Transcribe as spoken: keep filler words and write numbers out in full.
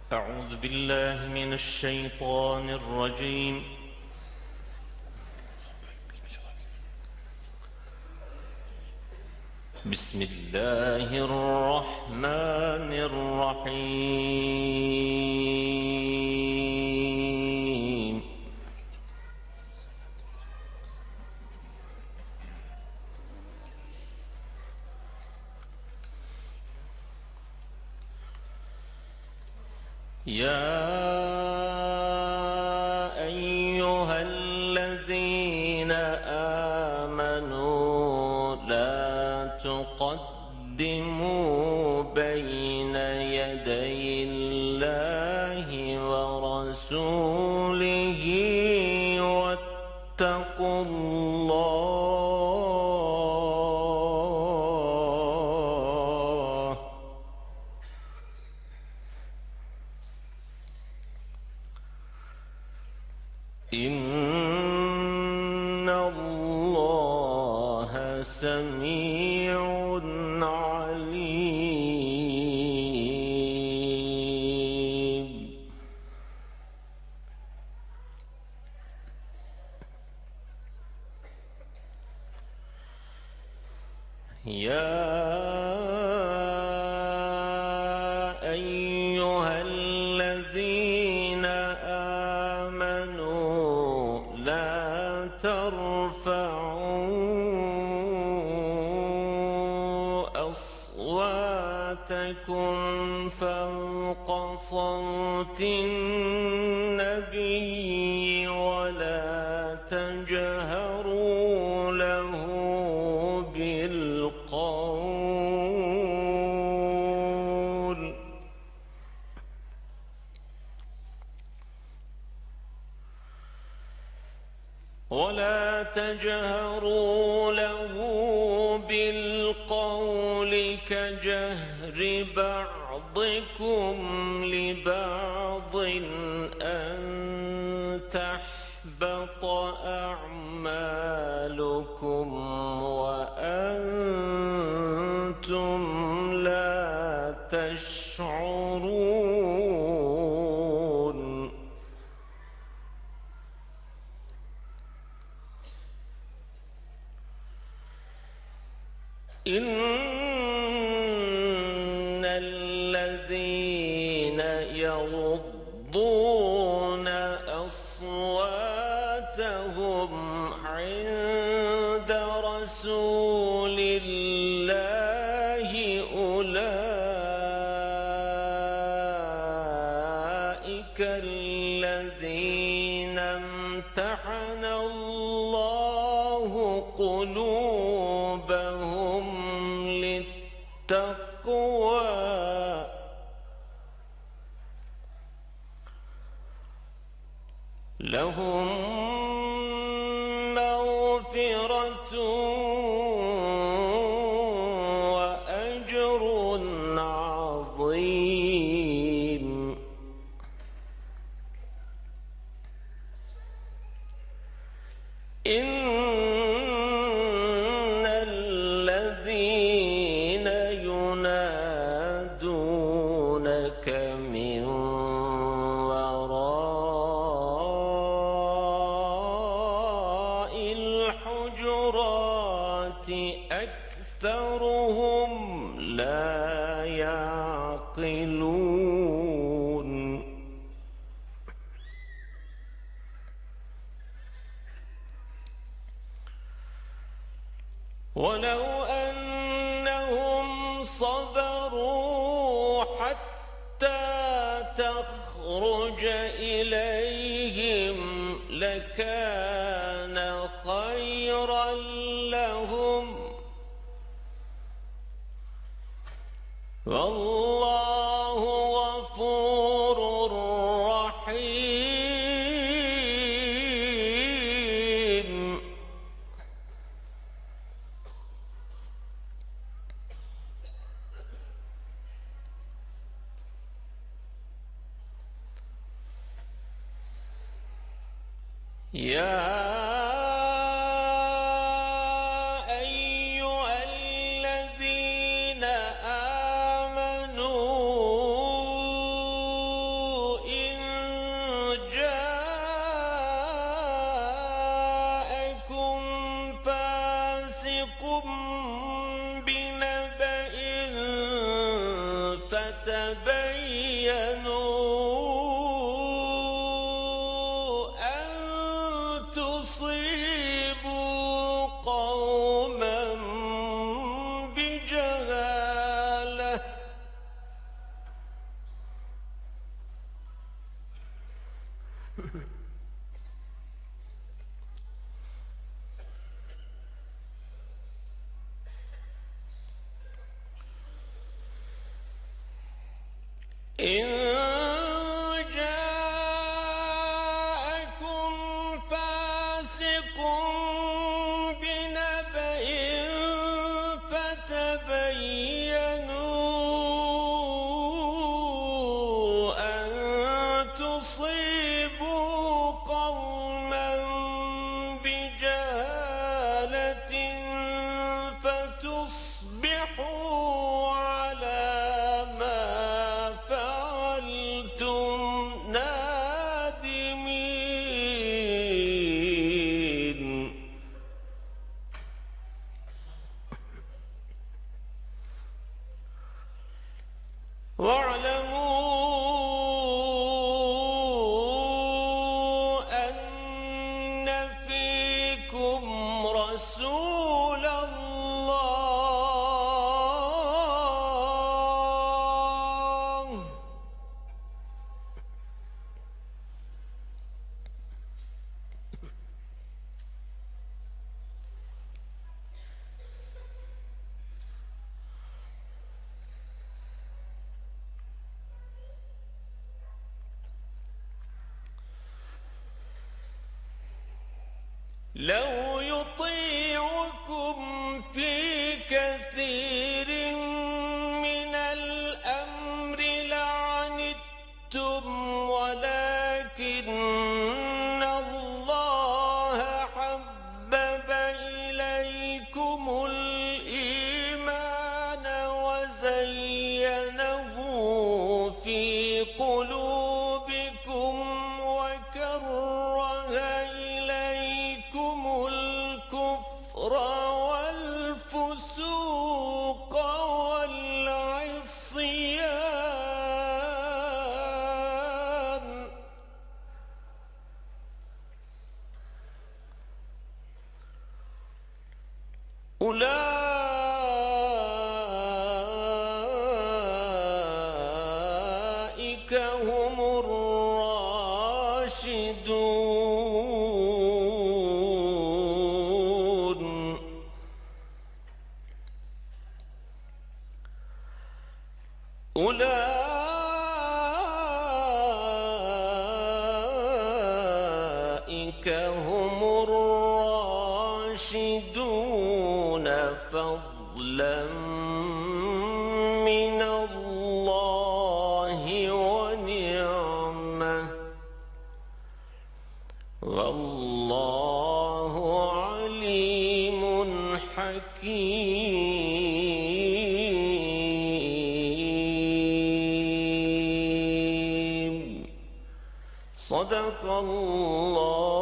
أعوذ بالله من الشيطان الرجيم. بسم الله الرحمن الرحيم. يا أيها الذين آمنوا لا تقدموا بين يدي الله ورسوله واتقوا الله إن الله سميع عليم. يا أيها الذين آمنوا لا ترفعوا أصواتكم فوق صوت النبي ولا تجهروا له بالقول ولا تجهروا له بالقول كجهر بعضكم لبعض أن تحبط أعمالكم وأنتم لا تشعرون. إن الذين يغضون أصواتهم عند رسول الله أولئك الذين امتحن الله قلوبهم للتقوى لهم مغفرة وأجر عظيم. إن الذين ينادونك من وراء الحجرات أكثرهم لا يعقلون. ولو أنهم صبروا حتى تخرج إليهم لكان خيرا لهم والله غفور رحيم. يا أيها الذين آمنوا فتبينوا أن تصيبوا قوما بجهالة إن جاءكم فاسق بنبأ فتبينوا أن تصيبوا قوما بجهالة فتصبحوا على ما فعلتم نادمين واعلموا أن فيكم رسول الله لو يطيعكم في كثير من الأمر لعنتم ولكن الله حبب إليكم الإيمان وزينه في قلوبكم وكره إليكم الكفر والفسوق والعصيان أولئك هم الراشدون أولئك هم الراشدون فضلا من الله ونعمة والله عليم حكيم صدق الله